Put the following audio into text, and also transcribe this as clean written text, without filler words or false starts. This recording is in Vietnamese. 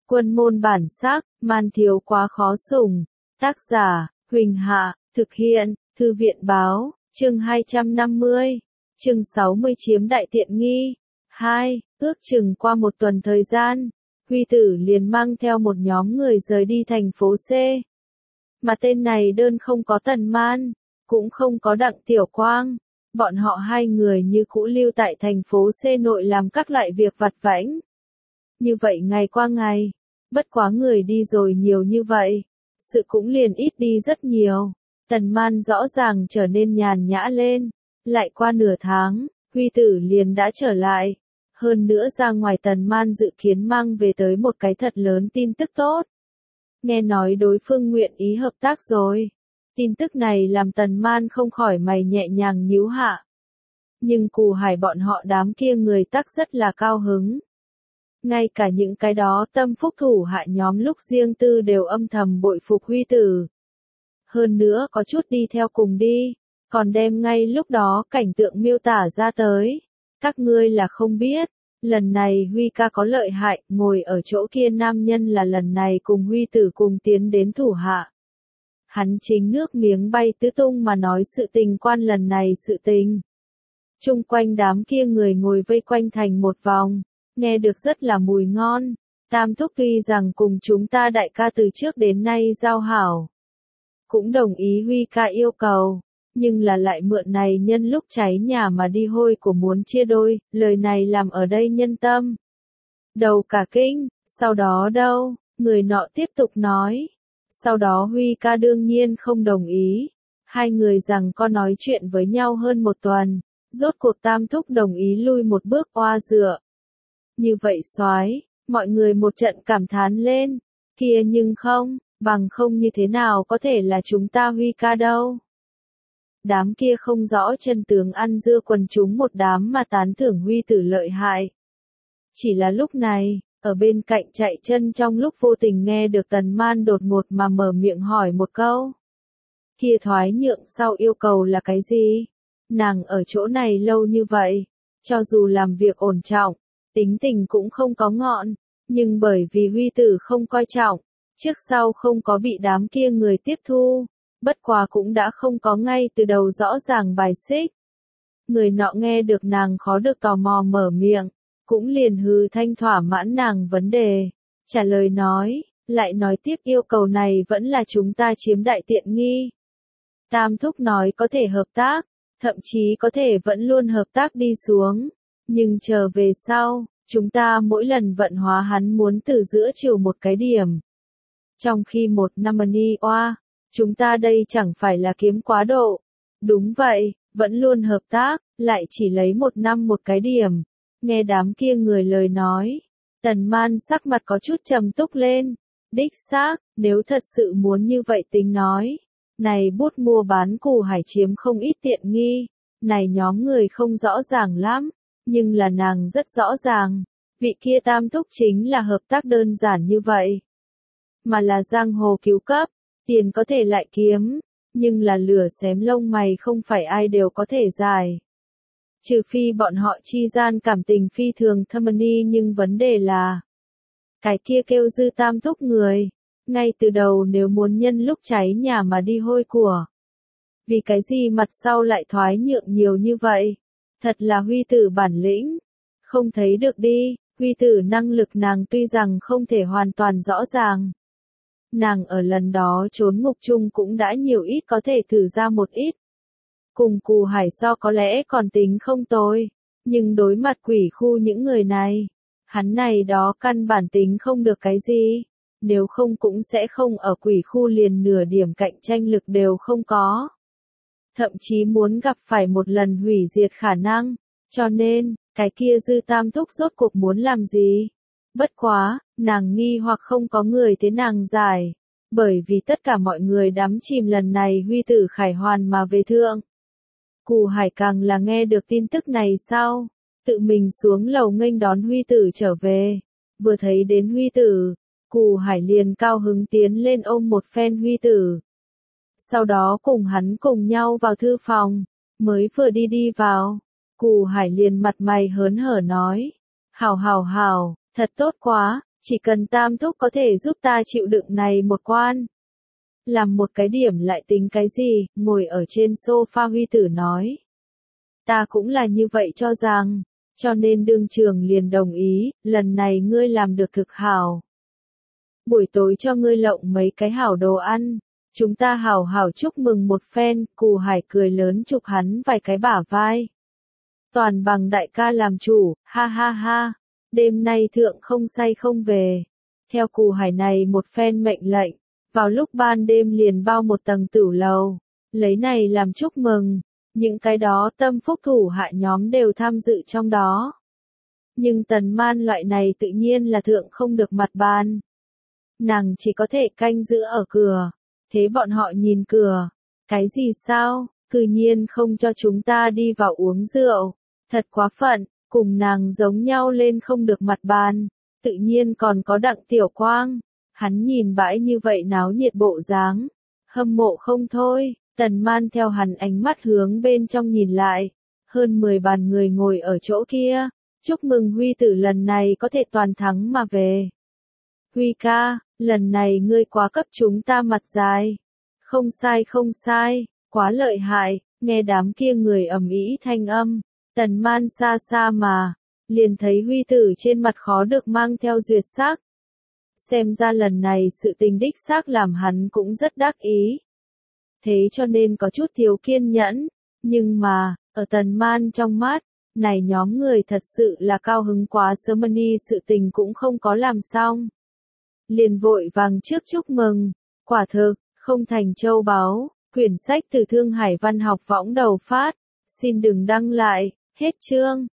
Quân môn bản sắc, man thiếu quá khó sủng. Tác giả, Huỳnh Hạ, thực hiện, Thư viện báo, chương 250, chương 60 chiếm đại tiện nghi. 2. Ước chừng qua một tuần thời gian, Huy Tử liền mang theo một nhóm người rời đi thành phố C. Mà tên này đơn không có Tần Man, cũng không có Đặng Tiểu Quang. Bọn họ hai người như cũ lưu tại thành phố C nội làm các loại việc vặt vãnh. Như vậy ngày qua ngày, bất quá người đi rồi nhiều như vậy, sự cũng liền ít đi rất nhiều. Tần Man rõ ràng trở nên nhàn nhã lên. Lại qua nửa tháng, Huy Tử liền đã trở lại. Hơn nữa ra ngoài Tần Man dự kiến mang về tới một cái thật lớn tin tức tốt. Nghe nói đối phương nguyện ý hợp tác rồi. Tin tức này làm Tần Man không khỏi mày nhẹ nhàng nhíu hạ. Nhưng Cù Hải bọn họ đám kia người tác rất là cao hứng. Ngay cả những cái đó tâm phúc thủ hạ nhóm lúc riêng tư đều âm thầm bội phục Huy Tử. Hơn nữa có chút đi theo cùng đi, còn đem ngay lúc đó cảnh tượng miêu tả ra tới. Các ngươi là không biết, lần này Huy ca có lợi hại, ngồi ở chỗ kia nam nhân là lần này cùng Huy Tử cùng tiến đến thủ hạ. Hắn chính nước miếng bay tứ tung mà nói sự tình quan lần này sự tình. Chung quanh đám kia người ngồi vây quanh thành một vòng, nghe được rất là mùi ngon. Tam thúc tuy rằng cùng chúng ta đại ca từ trước đến nay giao hảo, cũng đồng ý Huy ca yêu cầu, nhưng là lại mượn này nhân lúc cháy nhà mà đi hôi của muốn chia đôi, lời này làm ở đây nhân tâm đầu cả kinh. Sau đó đâu, người nọ tiếp tục nói. Sau đó Huy ca đương nhiên không đồng ý. Hai người rằng có nói chuyện với nhau hơn một tuần, rốt cuộc tam thúc đồng ý lui một bước oa dựa. Như vậy soái, mọi người một trận cảm thán lên. Kia nhưng không, bằng không như thế nào có thể là chúng ta Huy ca đâu. Đám kia không rõ chân tướng ăn dưa quần chúng một đám mà tán thưởng Huy Tử lợi hại. Chỉ là lúc này, ở bên cạnh chạy chân trong lúc vô tình nghe được Tần Man đột ngột mà mở miệng hỏi một câu. Kia thoái nhượng sau yêu cầu là cái gì? Nàng ở chỗ này lâu như vậy, cho dù làm việc ổn trọng, tính tình cũng không có ngọn, nhưng bởi vì Huy Tử không coi trọng, trước sau không có bị đám kia người tiếp thu, bất quá cũng đã không có ngay từ đầu rõ ràng bài xích. Người nọ nghe được nàng khó được tò mò mở miệng, cũng liền hừ thanh thỏa mãn nàng vấn đề, trả lời nói, lại nói tiếp yêu cầu này vẫn là chúng ta chiếm đại tiện nghi. Tam thúc nói có thể hợp tác, thậm chí có thể vẫn luôn hợp tác đi xuống, nhưng chờ về sau, chúng ta mỗi lần vận hóa hắn muốn từ giữa chiều một cái điểm. Trong khi một năm money oa, chúng ta đây chẳng phải là kiếm quá độ. Đúng vậy, vẫn luôn hợp tác, lại chỉ lấy một năm một cái điểm. Nghe đám kia người lời nói, Tần Man sắc mặt có chút trầm túc lên. Đích xác, nếu thật sự muốn như vậy tính nói, này bút mua bán Cù Hải chiếm không ít tiện nghi, này nhóm người không rõ ràng lắm, nhưng là nàng rất rõ ràng, vị kia tam thúc chính là hợp tác đơn giản như vậy. Mà là giang hồ cứu cấp, tiền có thể lại kiếm, nhưng là lửa xém lông mày không phải ai đều có thể giải. Trừ phi bọn họ chi gian cảm tình phi thường thâm ni, nhưng vấn đề là cái kia kêu Dư tam thúc người, ngay từ đầu nếu muốn nhân lúc cháy nhà mà đi hôi của. Vì cái gì mặt sau lại thoái nhượng nhiều như vậy? Thật là Huy Tử bản lĩnh. Không thấy được đi, Huy Tử năng lực nàng tuy rằng không thể hoàn toàn rõ ràng. Nàng ở lần đó trốn ngục chung cũng đã nhiều ít có thể thử ra một ít. Cùng Cù Hải so có lẽ còn tính không tồi, nhưng đối mặt quỷ khu những người này, hắn này đó căn bản tính không được cái gì, nếu không cũng sẽ không ở quỷ khu liền nửa điểm cạnh tranh lực đều không có. Thậm chí muốn gặp phải một lần hủy diệt khả năng, cho nên, cái kia Dư tam thúc rốt cuộc muốn làm gì? Bất quá, nàng nghi hoặc không có người thế nàng giải, bởi vì tất cả mọi người đắm chìm lần này Huy Tử khải hoàn mà về thượng. Cù Hải càng là nghe được tin tức này sau, tự mình xuống lầu nghênh đón Huy Tử trở về. Vừa thấy đến Huy Tử, Cù Hải liền cao hứng tiến lên ôm một phen Huy Tử. Sau đó cùng hắn cùng nhau vào thư phòng, mới vừa đi vào, Cù Hải liền mặt mày hớn hở nói, hảo, thật tốt quá, Chỉ cần Tam thúc có thể giúp ta chịu đựng này một quan. Làm một cái điểm lại tính cái gì, ngồi ở trên sofa Huy Tử nói. Ta cũng là như vậy cho rằng, cho nên đương trường liền đồng ý, lần này ngươi làm được thực hảo. Buổi tối cho ngươi lộng mấy cái hảo đồ ăn, chúng ta hảo hảo chúc mừng một phen, Cù Hải cười lớn chụp hắn vài cái bả vai. Toàn bằng đại ca làm chủ, ha ha ha, đêm nay thượng không say không về. Theo Cù Hải này một phen mệnh lệnh, vào lúc ban đêm liền bao một tầng tửu lầu, lấy này làm chúc mừng, những cái đó tâm phúc thủ hạ nhóm đều tham dự trong đó. Nhưng Tần Man loại này tự nhiên là thượng không được mặt bàn. Nàng chỉ có thể canh giữ ở cửa, thế bọn họ nhìn cửa, cái gì sao, cư nhiên không cho chúng ta đi vào uống rượu, thật quá phận, cùng nàng giống nhau lên không được mặt bàn, tự nhiên còn có Đặng Tiểu Quang, hắn nhìn bãi như vậy náo nhiệt bộ dáng, hâm mộ không thôi, Tần Man theo hắn ánh mắt hướng bên trong nhìn lại, hơn 10 bàn người ngồi ở chỗ kia, chúc mừng Huy Tử lần này có thể toàn thắng mà về. Huy ca, lần này ngươi quá cấp chúng ta mặt dài. Không sai không sai, quá lợi hại, nghe đám kia người ầm ĩ thanh âm, Tần Man xa xa mà, liền thấy Huy Tử trên mặt khó được mang theo duyệt sắc. Xem ra lần này sự tình đích xác làm hắn cũng rất đắc ý. Thế cho nên có chút thiếu kiên nhẫn, nhưng mà, ở Tần Man trong mắt, này nhóm người thật sự là cao hứng quá sớm đi sự tình cũng không có làm xong. Liền vội vàng trước chúc mừng, quả thực, không thành châu báu, quyển sách từ Thương Hải Văn học võng đầu phát, xin đừng đăng lại, hết chương.